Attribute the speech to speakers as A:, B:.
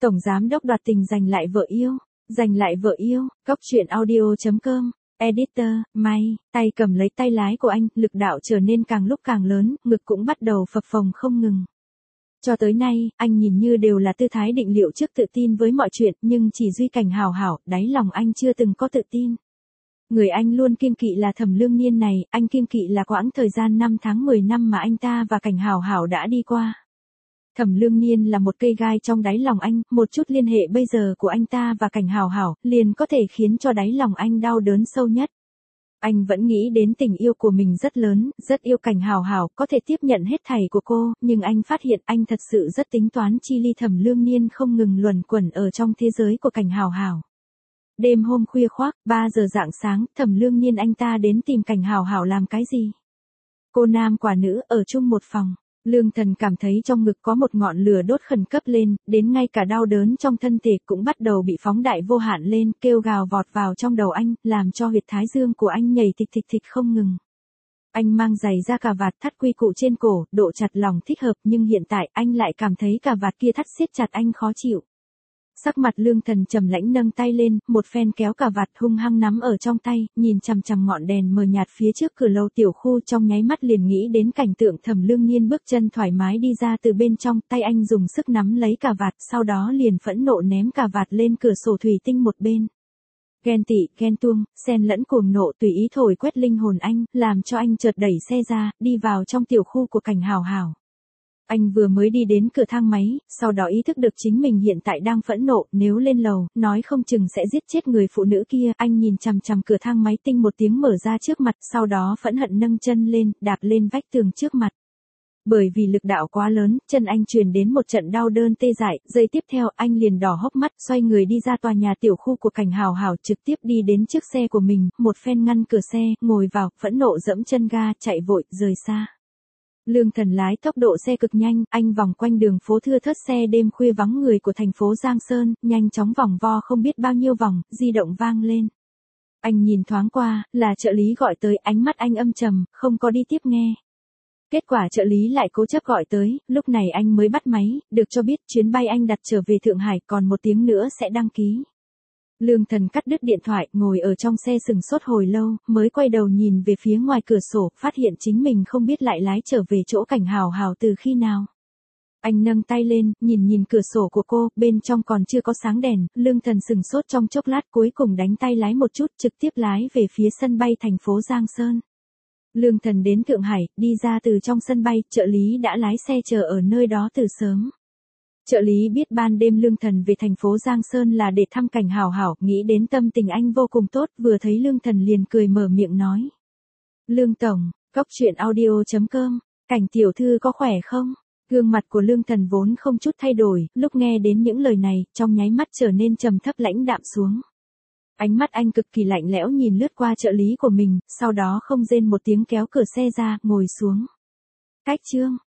A: Tổng giám đốc đoạt tình giành lại vợ yêu. Giành lại vợ yêu, Cóc truyện audio.com. Editor, May, tay cầm lấy tay lái của anh, lực đạo trở nên càng lúc càng lớn, ngực cũng bắt đầu phập phồng không ngừng. Cho tới nay, anh nhìn như đều là tư thái định liệu trước tự tin với mọi chuyện, nhưng chỉ duy Cảnh Hào Hảo, đáy lòng anh chưa từng có tự tin. Người anh luôn kiêng kỵ là Thẩm Lương Nhiên này, anh kiêng kỵ là quãng thời gian 5 tháng 10 năm mà anh ta và Cảnh Hào Hảo đã đi qua. Thẩm Lương Nhiên là một cây gai trong đáy lòng anh, một chút liên hệ bây giờ của anh ta và Cảnh Hào Hảo, liền có thể khiến cho đáy lòng anh đau đớn sâu nhất. Anh vẫn nghĩ đến tình yêu của mình rất lớn, rất yêu Cảnh Hào Hảo, có thể tiếp nhận hết thảy của cô, nhưng anh phát hiện anh thật sự rất tính toán chi ly Thẩm Lương Nhiên không ngừng luẩn quẩn ở trong thế giới của Cảnh Hào Hảo. Đêm hôm khuya khoác, 3 giờ rạng sáng, Thẩm Lương Nhiên anh ta đến tìm Cảnh Hào Hảo làm cái gì? Cô nam quả nữ, ở chung một phòng. Lương Thần cảm thấy trong ngực có một ngọn lửa đốt khẩn cấp lên, đến ngay cả đau đớn trong thân thể cũng bắt đầu bị phóng đại vô hạn lên, kêu gào vọt vào trong đầu anh, làm cho huyệt thái dương của anh nhảy thịch thịch thịch không ngừng. Anh mang giày da cà vạt thắt quy củ trên cổ, độ chặt lòng thích hợp, nhưng hiện tại anh lại cảm thấy cà vạt kia thắt siết chặt anh khó chịu. Sắc mặt Lương Thần trầm lãnh nâng tay lên, một phen kéo cà vạt hung hăng nắm ở trong tay, nhìn chằm chằm ngọn đèn mờ nhạt phía trước cửa lầu tiểu khu, trong nháy mắt liền nghĩ đến cảnh tượng Thẩm Lương Nhiên bước chân thoải mái đi ra từ bên trong, tay anh dùng sức nắm lấy cà vạt, sau đó liền phẫn nộ ném cà vạt lên cửa sổ thủy tinh một bên. Ghen tị, ghen tuông, xen lẫn cuồng nộ tùy ý thổi quét linh hồn anh, làm cho anh chợt đẩy xe ra, đi vào trong tiểu khu của Cảnh Hào Hảo. Anh vừa mới đi đến cửa thang máy, sau đó ý thức được chính mình hiện tại đang phẫn nộ, nếu lên lầu, nói không chừng sẽ giết chết người phụ nữ kia. Anh nhìn chằm chằm cửa thang máy, tinh một tiếng mở ra trước mặt, sau đó phẫn hận nâng chân lên, đạp lên vách tường trước mặt. Bởi vì lực đạo quá lớn, chân anh truyền đến một trận đau đớn tê dại, giây tiếp theo anh liền đỏ hốc mắt, xoay người đi ra tòa nhà tiểu khu của Cảnh Hào Hảo, trực tiếp đi đến trước xe của mình, một phen ngăn cửa xe, ngồi vào, phẫn nộ dẫm chân ga, chạy vội, rời xa. Lương Thần lái tốc độ xe cực nhanh, anh vòng quanh đường phố thưa thớt xe đêm khuya vắng người của thành phố Giang Sơn, nhanh chóng vòng vo không biết bao nhiêu vòng, di động vang lên. Anh nhìn thoáng qua, là trợ lý gọi tới, ánh mắt anh âm trầm, không có đi tiếp nghe. Kết quả trợ lý lại cố chấp gọi tới, lúc này anh mới bắt máy, được cho biết chuyến bay anh đặt trở về Thượng Hải còn 1 tiếng nữa sẽ đăng ký. Lương Thần cắt đứt điện thoại, ngồi ở trong xe sừng sốt hồi lâu, mới quay đầu nhìn về phía ngoài cửa sổ, phát hiện chính mình không biết lại lái trở về chỗ Cảnh Hào Hảo từ khi nào. Anh nâng tay lên, nhìn cửa sổ của cô, bên trong còn chưa có sáng đèn, Lương Thần sừng sốt trong chốc lát, cuối cùng đánh tay lái một chút, trực tiếp lái về phía sân bay thành phố Giang Sơn. Lương Thần đến Thượng Hải, đi ra từ trong sân bay, trợ lý đã lái xe chờ ở nơi đó từ sớm. Trợ lý biết ban đêm Lương Thần về thành phố Giang Sơn là để thăm Cảnh Hào Hảo, nghĩ đến tâm tình anh vô cùng tốt, vừa thấy Lương Thần liền cười mở miệng nói. Lương Tổng, Cóc truyện audio.com, Cảnh tiểu thư có khỏe không? Gương mặt của Lương Thần vốn không chút thay đổi, lúc nghe đến những lời này, trong nháy mắt trở nên trầm thấp lãnh đạm xuống. Ánh mắt anh cực kỳ lạnh lẽo nhìn lướt qua trợ lý của mình, sau đó không rên một tiếng kéo cửa xe ra, ngồi xuống. Cách chương.